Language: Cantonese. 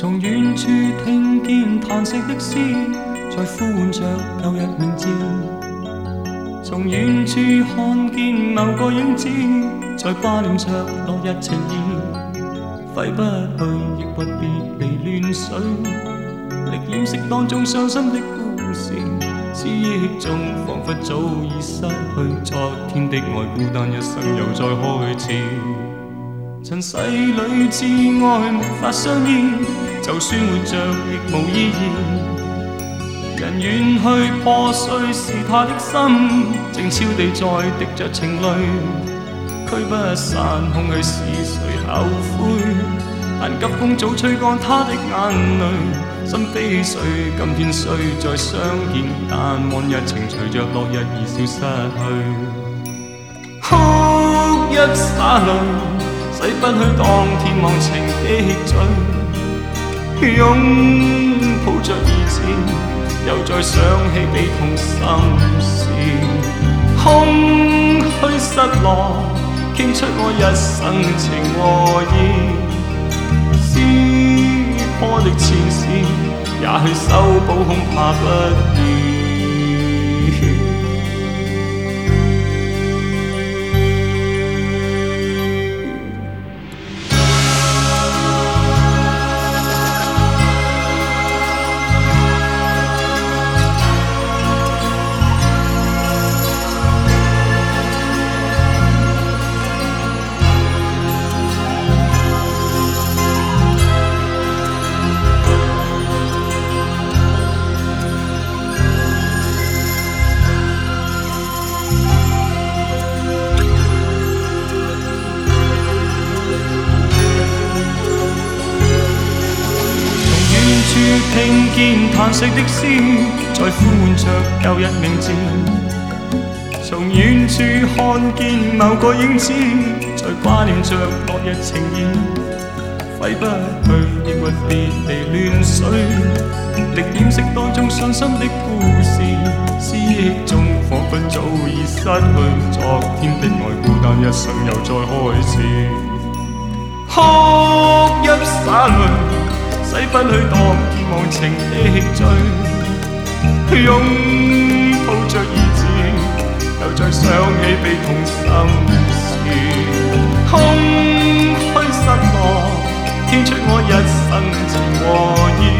從遠處聽見嘆息的詩，在呼喚着舊日名字。從遠處看見某個影子，在掛念着落日情意。揮不去，亦不別離亂水，力掩飾當中傷心的故事。思憶中彷彿早已失去昨天的愛，孤單一生又再開始。塵世裏至愛沒法相依，就算活着亦無意義。人遠去破碎是他的心，靜悄地在滴着情淚，驅不散空虛是誰後悔？但急風早吹乾他的眼淚，心非碎，今天雖再相見，但往日情隨着落日而消失去。哭泣灑淚，洗不去當天忘情的罪，擁抱着兒子，又再想起悲痛心事。空虛失落，傾出我一生情和義。撕破的前事，也許修補恐怕不易。聽見嘆息的詩，在呼喚着舊日名字。從遠處看見某個影子，在掛念着落日情意。揮不去，亦或別離亂水，力掩飾當中傷心的故事。思憶中彷彿早已失去昨天的愛，孤單一生又再開始。哭泣灑淚，洗不去當天忘情的罪，擁抱着兒子，又再想起悲痛心事。空虛失落，傾出我一生情和義。